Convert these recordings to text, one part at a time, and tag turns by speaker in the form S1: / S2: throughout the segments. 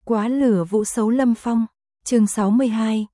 S1: Quá lửa Vũ xấu Lâm Phong, chương 62,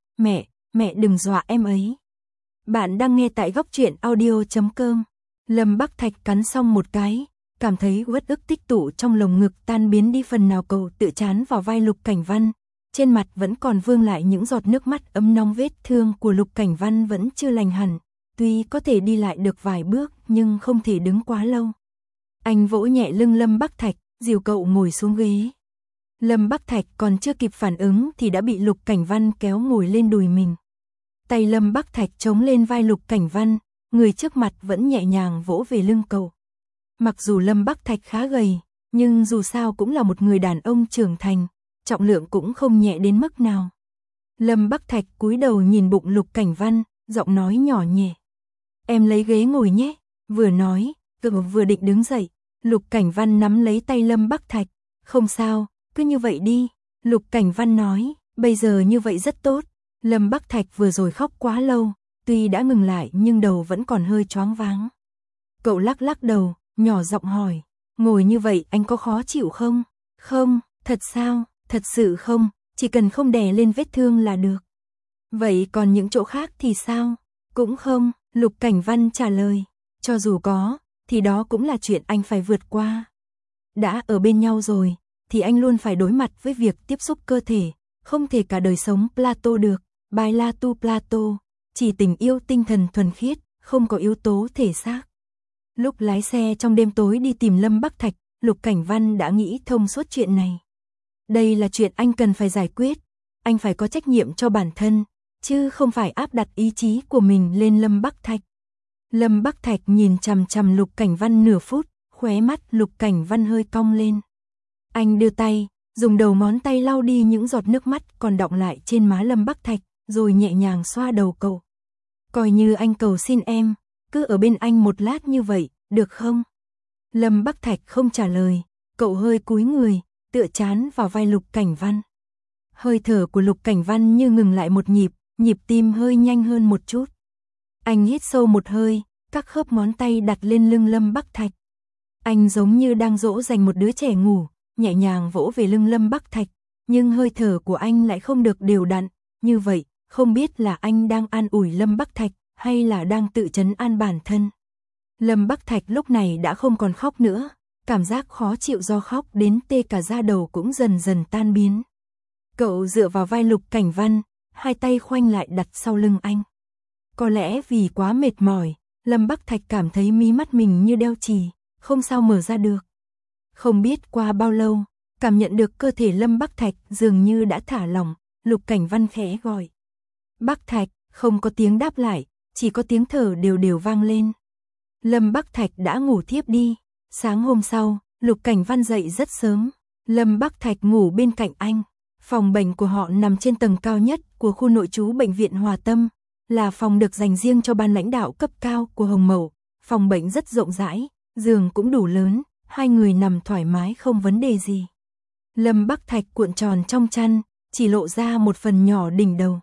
S1: mẹ đừng dọa em ấy. Bạn đang nghe tại góc truyện audio.com. Lâm Bắc Thạch cắn xong một cái, cảm thấy uất ức tích tụ trong lồng ngực tan biến đi phần nào, cậu tự chán vào vai Lục Cảnh Văn. Trên mặt vẫn còn vương lại những giọt nước mắt ấm nóng, vết thương của Lục Cảnh Văn vẫn chưa lành hẳn. Tuy có thể đi lại được vài bước nhưng không thể đứng quá lâu. Anh vỗ nhẹ lưng Lâm Bắc Thạch, dìu cậu ngồi xuống ghế. Lâm Bắc Thạch còn chưa kịp phản ứng thì đã bị Lục Cảnh Văn kéo ngồi lên đùi mình. Tay Lâm Bắc Thạch chống lên vai Lục Cảnh Văn, người trước mặt vẫn nhẹ nhàng vỗ về lưng cậu. Mặc dù Lâm Bắc Thạch khá gầy, nhưng dù sao cũng là một người đàn ông trưởng thành, trọng lượng cũng không nhẹ đến mức nào. Lâm Bắc Thạch cúi đầu nhìn bụng Lục Cảnh Văn, giọng nói nhỏ nhẹ. Em lấy ghế ngồi nhé, vừa nói, cậu vừa định đứng dậy. Lục Cảnh Văn nắm lấy tay Lâm Bắc Thạch. Không sao, cứ như vậy đi. Lục Cảnh Văn nói, bây giờ như vậy rất tốt. Lâm Bắc Thạch vừa rồi khóc quá lâu, tuy đã ngừng lại nhưng đầu vẫn còn hơi choáng váng. Cậu lắc lắc đầu, nhỏ giọng hỏi, ngồi như vậy anh có khó chịu không? Không, thật sao, thật sự không, chỉ cần không đè lên vết thương là được. Vậy còn những chỗ khác thì sao? Cũng không, Lục Cảnh Văn trả lời, cho dù có, thì đó cũng là chuyện anh phải vượt qua. Đã ở bên nhau rồi, thì anh luôn phải đối mặt với việc tiếp xúc cơ thể, không thể cả đời sống Plato được, bài la tu Plato, chỉ tình yêu tinh thần thuần khiết, không có yếu tố thể xác. Lúc lái xe trong đêm tối đi tìm Lâm Bắc Thạch, Lục Cảnh Văn đã nghĩ thông suốt chuyện này. Đây là chuyện anh cần phải giải quyết, anh phải có trách nhiệm cho bản thân, chứ không phải áp đặt ý chí của mình lên Lâm Bắc Thạch. Lâm Bắc Thạch nhìn chằm chằm Lục Cảnh Văn nửa phút, khóe mắt Lục Cảnh Văn hơi cong lên. Anh đưa tay, dùng đầu ngón tay lau đi những giọt nước mắt còn đọng lại trên má Lâm Bắc Thạch, rồi nhẹ nhàng xoa đầu cậu. Coi như anh cầu xin em, cứ ở bên anh một lát như vậy, được không? Lâm Bắc Thạch không trả lời, cậu hơi cúi người, tựa trán vào vai Lục Cảnh Văn. Hơi thở của Lục Cảnh Văn như ngừng lại một nhịp, nhịp tim hơi nhanh hơn một chút. Anh hít sâu một hơi, các khớp ngón tay đặt lên lưng Lâm Bắc Thạch. Anh giống như đang dỗ dành một đứa trẻ ngủ, nhẹ nhàng vỗ về lưng Lâm Bắc Thạch, nhưng hơi thở của anh lại không được đều đặn, như vậy, không biết là anh đang an ủi Lâm Bắc Thạch hay là đang tự trấn an bản thân. Lâm Bắc Thạch lúc này đã không còn khóc nữa, cảm giác khó chịu do khóc đến tê cả da đầu cũng dần dần tan biến. Cậu dựa vào vai Lục Cảnh Văn, hai tay khoanh lại đặt sau lưng anh. Có lẽ vì quá mệt mỏi, Lâm Bắc Thạch cảm thấy mí mắt mình như đeo chì, không sao mở ra được. Không biết qua bao lâu, cảm nhận được cơ thể Lâm Bắc Thạch dường như đã thả lỏng, Lục Cảnh Văn khẽ gọi. Bắc Thạch, không có tiếng đáp lại, chỉ có tiếng thở đều đều vang lên. Lâm Bắc Thạch đã ngủ thiếp đi. Sáng hôm sau, Lục Cảnh Văn dậy rất sớm. Lâm Bắc Thạch ngủ bên cạnh anh. Phòng bệnh của họ nằm trên tầng cao nhất của khu nội trú bệnh viện Hòa Tâm, là phòng được dành riêng cho ban lãnh đạo cấp cao của Hồng Mậu. Phòng bệnh rất rộng rãi, giường cũng đủ lớn, hai người nằm thoải mái không vấn đề gì. Lâm Bắc Thạch cuộn tròn trong chăn, chỉ lộ ra một phần nhỏ đỉnh đầu.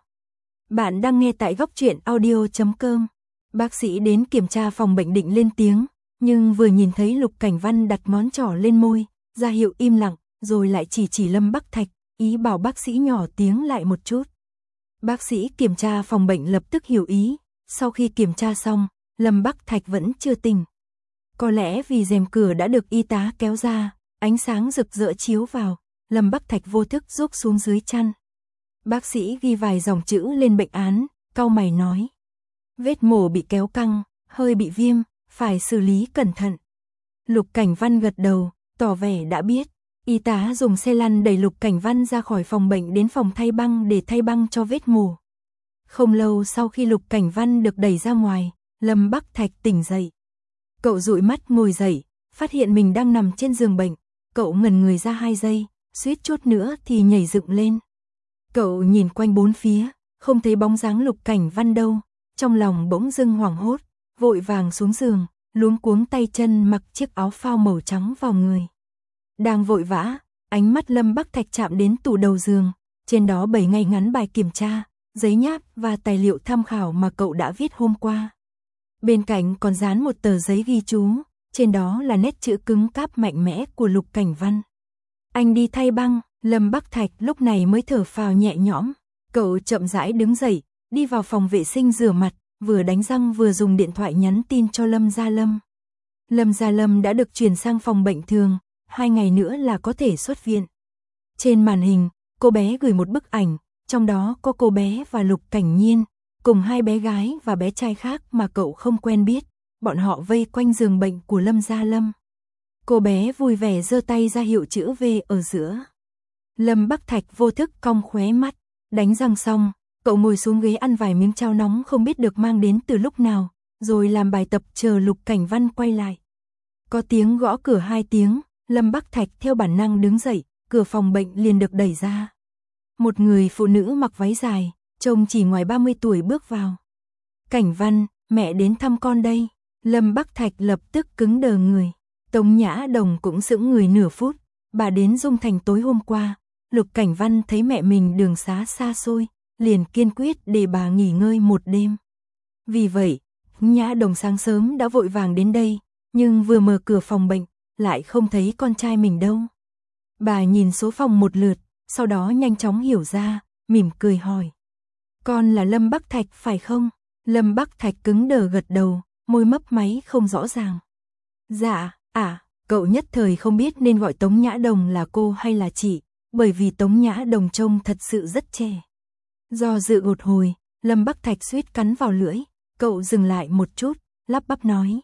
S1: Bạn đang nghe tại góc truyện audio.com. Bác sĩ đến kiểm tra phòng bệnh định lên tiếng, nhưng vừa nhìn thấy Lục Cảnh Văn đặt ngón trỏ lên môi, ra hiệu im lặng, rồi lại chỉ Lâm Bắc Thạch, ý bảo bác sĩ nhỏ tiếng lại một chút. Bác sĩ kiểm tra phòng bệnh lập tức hiểu ý, sau khi kiểm tra xong, Lâm Bắc Thạch vẫn chưa tỉnh. Có lẽ vì rèm cửa đã được y tá kéo ra, ánh sáng rực rỡ chiếu vào, Lâm Bắc Thạch vô thức rúc xuống dưới chăn. Bác sĩ ghi vài dòng chữ lên bệnh án, cau mày nói. Vết mổ bị kéo căng, hơi bị viêm, phải xử lý cẩn thận. Lục Cảnh Văn gật đầu, tỏ vẻ đã biết. Y tá dùng xe lăn đẩy Lục Cảnh Văn ra khỏi phòng bệnh đến phòng thay băng để thay băng cho vết mổ. Không lâu sau khi Lục Cảnh Văn được đẩy ra ngoài, Lâm Bắc Thạch tỉnh dậy. Cậu dụi mắt ngồi dậy, phát hiện mình đang nằm trên giường bệnh. Cậu ngẩn người ra 2 giây, suýt chút nữa thì nhảy dựng lên. Cậu nhìn quanh bốn phía, không thấy bóng dáng Lục Cảnh Văn đâu. Trong lòng bỗng dưng hoảng hốt, vội vàng xuống giường, luống cuống tay chân mặc chiếc áo phao màu trắng vào người. Đang vội vã, ánh mắt Lâm Bắc Thạch chạm đến tủ đầu giường, trên đó bày ngay ngắn bài kiểm tra, giấy nháp và tài liệu tham khảo mà cậu đã viết hôm qua. Bên cạnh còn dán một tờ giấy ghi chú, trên đó là nét chữ cứng cáp mạnh mẽ của Lục Cảnh Văn. Anh đi thay băng, Lâm Bắc Thạch lúc này mới thở phào nhẹ nhõm, cậu chậm rãi đứng dậy, đi vào phòng vệ sinh rửa mặt, vừa đánh răng vừa dùng điện thoại nhắn tin cho Lâm Gia Lâm. Lâm Gia Lâm đã được chuyển sang phòng bệnh thường, 2 ngày nữa là có thể xuất viện. Trên màn hình, cô bé gửi một bức ảnh, trong đó có cô bé và Lục Cảnh Nhiên, cùng 2 bé gái và bé trai khác mà cậu không quen biết, bọn họ vây quanh giường bệnh của Lâm Gia Lâm. Cô bé vui vẻ giơ tay ra hiệu chữ V ở giữa. Lâm Bắc Thạch vô thức cong khóe mắt, đánh răng xong, cậu ngồi xuống ghế ăn vài miếng cháo nóng không biết được mang đến từ lúc nào, rồi làm bài tập chờ Lục Cảnh Văn quay lại. Có tiếng gõ cửa 2 tiếng, Lâm Bắc Thạch theo bản năng đứng dậy, cửa phòng bệnh liền được đẩy ra. Một người phụ nữ mặc váy dài, trông chỉ ngoài 30 tuổi bước vào. Cảnh Văn, mẹ đến thăm con đây. Lâm Bắc Thạch lập tức cứng đờ người. Tống Nhã Đồng cũng sững người nửa phút, bà đến Dung Thành tối hôm qua. Lục Cảnh Văn thấy mẹ mình đường xá xa xôi, liền kiên quyết để bà nghỉ ngơi một đêm. Vì vậy, Nhã Đồng sáng sớm đã vội vàng đến đây, nhưng vừa mở cửa phòng bệnh, lại không thấy con trai mình đâu. Bà nhìn số phòng một lượt, sau đó nhanh chóng hiểu ra, mỉm cười hỏi. Con là Lâm Bắc Thạch phải không? Lâm Bắc Thạch cứng đờ gật đầu, môi mấp máy không rõ ràng. Dạ, cậu nhất thời không biết nên gọi Tống Nhã Đồng là cô hay là chị, bởi vì Tống Nhã Đồng trông thật sự rất trẻ. Do dự một hồi, Lâm Bắc Thạch suýt cắn vào lưỡi, cậu dừng lại một chút, lắp bắp nói.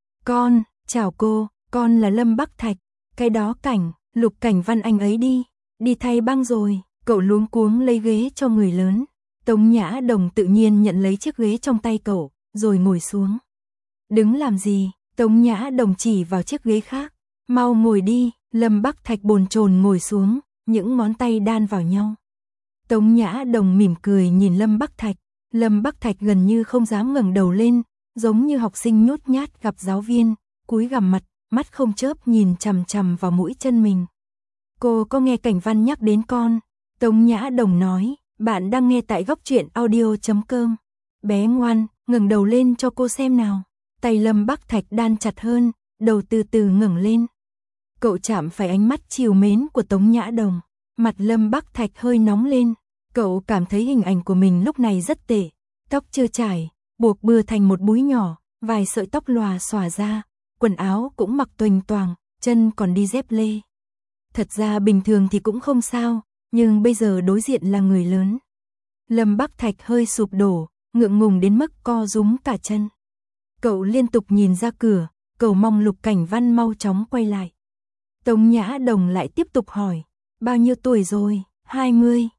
S1: Chào cô, con là Lâm Bắc Thạch, cái đó Lục Cảnh Văn anh ấy đi thay băng rồi, cậu luống cuống lấy ghế cho người lớn. Tống Nhã Đồng tự nhiên nhận lấy chiếc ghế trong tay cậu, rồi ngồi xuống. Đứng làm gì? Tống Nhã Đồng chỉ vào chiếc ghế khác. Mau ngồi đi, Lâm Bắc Thạch bồn chồn ngồi xuống, những ngón tay đan vào nhau. Tống Nhã Đồng mỉm cười nhìn Lâm Bắc Thạch. Lâm Bắc Thạch gần như không dám ngẩng đầu lên, giống như học sinh nhút nhát gặp giáo viên, cúi gằm mặt, mắt không chớp nhìn chằm chằm vào mũi chân mình. Cô có nghe Cảnh Văn nhắc đến con? Tống Nhã Đồng nói, bạn đang nghe tại góc truyện audio.com. Bé ngoan, ngẩng đầu lên cho cô xem nào. Tay Lâm Bắc Thạch đan chặt hơn, đầu từ từ ngẩng lên. Cậu chạm phải ánh mắt trìu mến của Tống Nhã Đồng. Mặt Lâm Bắc Thạch hơi nóng lên. Cậu cảm thấy hình ảnh của mình lúc này rất tệ. Tóc chưa trải, buộc bừa thành một búi nhỏ, vài sợi tóc lòa xòa ra, quần áo cũng mặc toành toàng, chân còn đi dép lê. Thật ra bình thường thì cũng không sao, nhưng bây giờ đối diện là người lớn. Lâm Bắc Thạch hơi sụp đổ, ngượng ngùng đến mức co rúm cả chân. Cậu liên tục nhìn ra cửa, cầu mong Lục Cảnh Văn mau chóng quay lại. Tống Nhã Đồng lại tiếp tục hỏi, bao nhiêu tuổi rồi? 20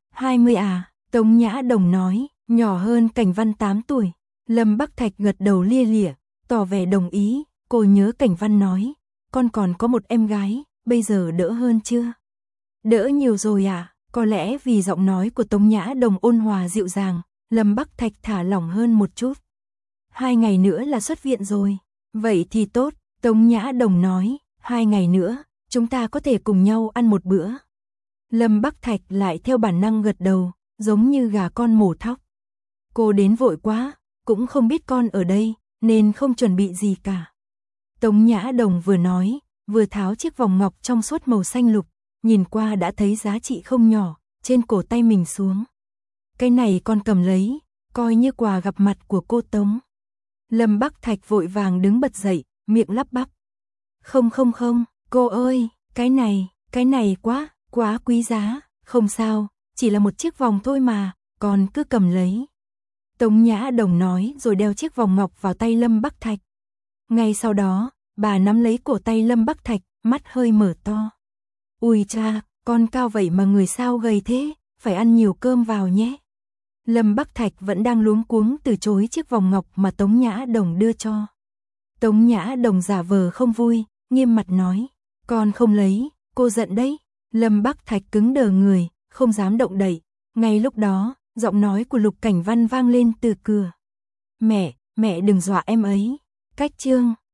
S1: à? Tống Nhã Đồng nói, nhỏ hơn Cảnh Văn 8 tuổi. Lâm Bắc Thạch gật đầu lia lịa, tỏ vẻ đồng ý. Cô nhớ Cảnh Văn nói, con còn có một em gái, bây giờ đỡ hơn chưa? Đỡ nhiều rồi à? Có lẽ vì giọng nói của Tống Nhã Đồng ôn hòa dịu dàng, Lâm Bắc Thạch thả lỏng hơn một chút. 2 ngày nữa là xuất viện rồi. Vậy thì tốt, Tống Nhã Đồng nói, 2 ngày nữa, chúng ta có thể cùng nhau ăn một bữa. Lâm Bắc Thạch lại theo bản năng gật đầu, giống như gà con mổ thóc. Cô đến vội quá, cũng không biết con ở đây, nên không chuẩn bị gì cả. Tống Nhã Đồng vừa nói, vừa tháo chiếc vòng ngọc trong suốt màu xanh lục, nhìn qua đã thấy giá trị không nhỏ, trên cổ tay mình xuống. Cái này con cầm lấy, coi như quà gặp mặt của cô Tống. Lâm Bắc Thạch vội vàng đứng bật dậy, miệng lắp bắp. Không, cô ơi, cái này quá quý giá, không sao, chỉ là một chiếc vòng thôi mà, con cứ cầm lấy. Tống Nhã Đồng nói rồi đeo chiếc vòng ngọc vào tay Lâm Bắc Thạch. Ngay sau đó, bà nắm lấy cổ tay Lâm Bắc Thạch, mắt hơi mở to. Ui cha, con cao vậy mà người sao gầy thế, phải ăn nhiều cơm vào nhé. Lâm Bắc Thạch vẫn đang luống cuống từ chối chiếc vòng ngọc mà Tống Nhã Đồng đưa cho. Tống Nhã Đồng giả vờ không vui, nghiêm mặt nói, con không lấy, cô giận đấy. Lâm Bắc Thạch cứng đờ người, không dám động đậy. Ngay lúc đó, giọng nói của Lục Cảnh Văn vang lên từ cửa. Mẹ đừng dọa em ấy. Cách chương